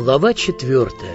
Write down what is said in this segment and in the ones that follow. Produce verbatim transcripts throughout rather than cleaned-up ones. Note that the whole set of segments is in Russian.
Глава четвертая.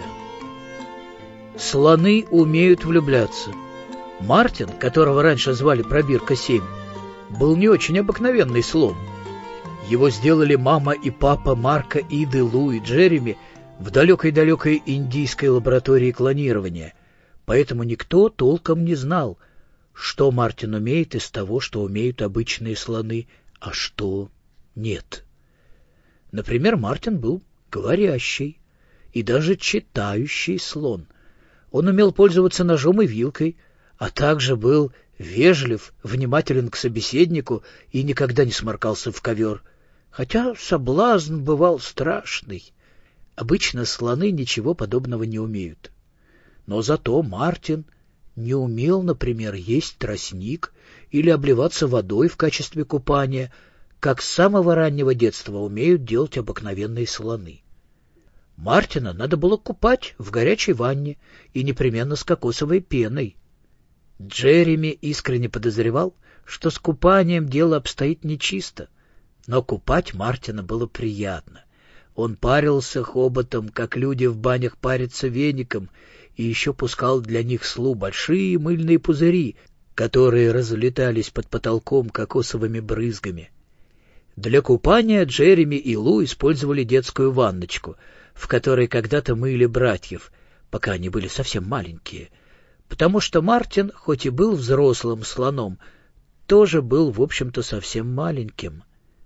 Слоны умеют влюбляться. Мартин, которого раньше звали Пробирка семь, был не очень обыкновенный слон. Его сделали мама и папа Марка, Иды, Лу и Джереми в далекой-далекой индийской лаборатории клонирования, поэтому никто толком не знал, что Мартин умеет из того, что умеют обычные слоны, а что нет. Например, Мартин был говорящий и даже читающий слон. Он умел пользоваться ножом и вилкой, а также был вежлив, внимателен к собеседнику и никогда не сморкался в ковер, хотя соблазн бывал страшный. Обычно слоны ничего подобного не умеют. Но зато Мартин не умел, например, есть тростник или обливаться водой в качестве купания, как с самого раннего детства умеют делать обыкновенные слоны. Мартина надо было купать в горячей ванне и непременно с кокосовой пеной. Джереми искренне подозревал, что с купанием дело обстоит нечисто, но купать Мартина было приятно. Он парился хоботом, как люди в банях парятся веником, и еще пускал для них с Лу большие мыльные пузыри, которые разлетались под потолком кокосовыми брызгами. Для купания Джереми и Лу использовали детскую ванночку, в которой когда-то мыли братьев, пока они были совсем маленькие, потому что Мартин, хоть и был взрослым слоном, тоже был, в общем-то, совсем маленьким.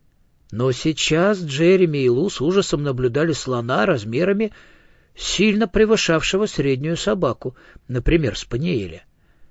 Но сейчас Джереми и Лу с ужасом наблюдали слона размерами, сильно превышавшего среднюю собаку, например, спаниеля.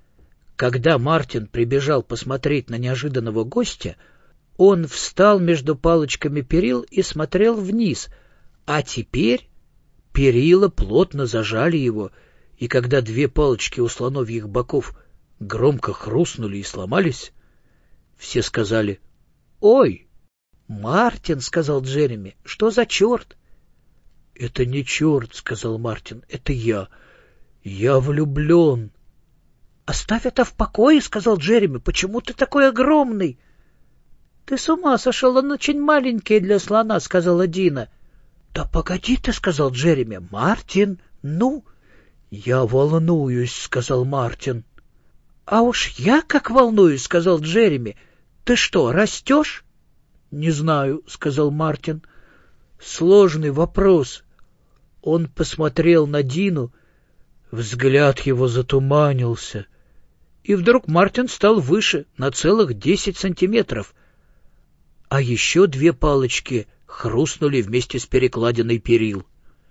Когда Мартин прибежал посмотреть на неожиданного гостя, он встал между палочками перил и смотрел вниз, а теперь перила плотно зажали его, и когда две палочки у слоновьих боков громко хрустнули и сломались, все сказали: «Ой!» «Мартин», — сказал Джереми, — «что за черт?» «Это не черт», — сказал Мартин, — «это я. Я влюблен». «Оставь это в покое», — сказал Джереми, — «почему ты такой огромный?» «Ты с ума сошел, он очень маленький для слона», — сказала Дина. «Да погоди ты», — сказал Джереми. «Мартин, ну?» «Я волнуюсь», — сказал Мартин. «А уж я как волнуюсь», — сказал Джереми. «Ты что, растешь?» «Не знаю», — сказал Мартин. «Сложный вопрос». Он посмотрел на Дину, взгляд его затуманился, и вдруг Мартин стал выше на целых десять сантиметров, а еще две палочки хрустнули вместе с перекладиной перил.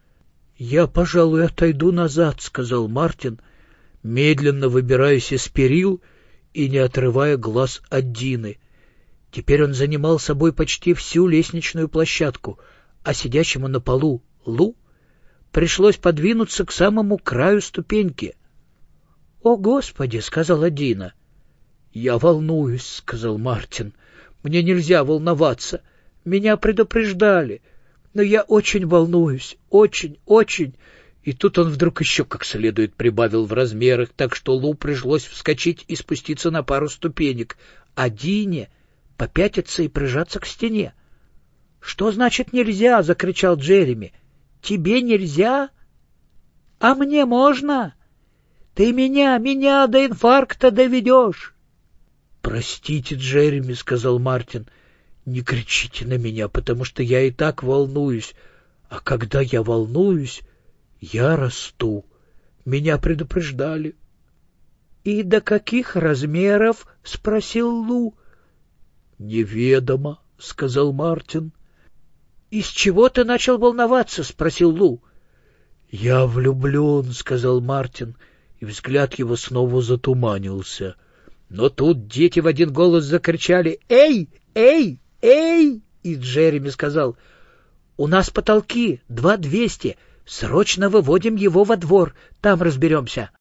«Я, пожалуй, отойду назад», — сказал Мартин, медленно выбираясь из перил и не отрывая глаз от Дины. Теперь он занимал собой почти всю лестничную площадку, а сидящему на полу Лу пришлось подвинуться к самому краю ступеньки. «О, Господи!» — сказала Дина. «Я волнуюсь», — сказал Мартин. «Мне нельзя волноваться. Меня предупреждали. Но я очень волнуюсь. Очень, очень». И тут он вдруг еще как следует прибавил в размерах, так что Лу пришлось вскочить и спуститься на пару ступенек, а Дине попятиться и прижаться к стене. «Что значит нельзя?» — закричал Джереми. «Тебе нельзя? А мне можно? Ты меня, меня до инфаркта доведешь!» «Простите, Джереми», — сказал Мартин, — «не кричите на меня, потому что я и так волнуюсь, а когда я волнуюсь, я расту. Меня предупреждали». «И до каких размеров?» — спросил Лу. «Неведомо», — сказал Мартин. «Из чего ты начал волноваться?» — спросил Лу. «Я влюблен», — сказал Мартин, и взгляд его снова затуманился. Но тут дети в один голос закричали: «Эй! Эй! Эй!» И Джереми сказал: «У нас потолки два двести. Срочно выводим его во двор, там разберемся».